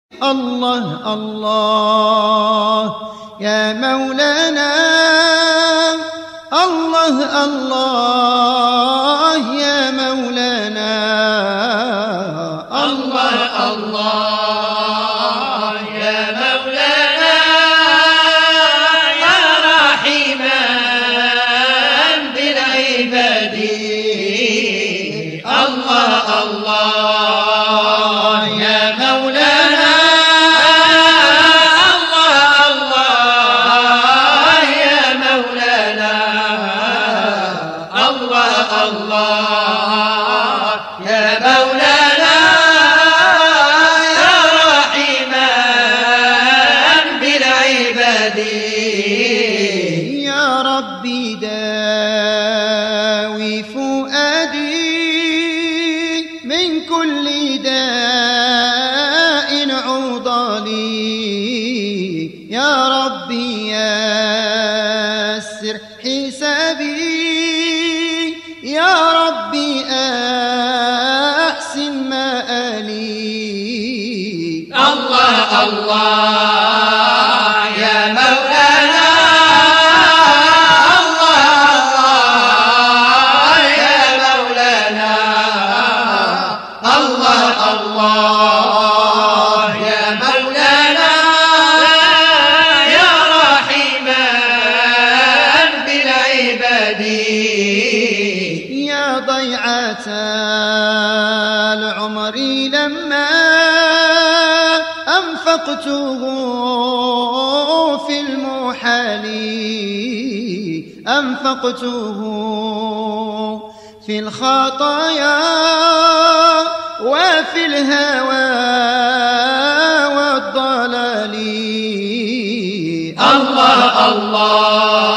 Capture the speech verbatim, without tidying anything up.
الله الله يا مولانا، الله الله يا مولانا، الله الله يا مولانا، يا رحيما بالعباد. الله الله يا مولانا، الله يا مولانا، يا رحيما بالعباد. يا ربي داوي فؤادي من كل داء عضالي، يا ربي يسر حسابي، يا ربي أحسن مآلي. الله الله يا مولانا، الله يا مولانا، الله الله يا مولانا، يا رحيما بالعباد. يا ضيعة العمر لما أنفقته في المحال، أنفقته في الخطايا وفي الهوى والضلال. الله الله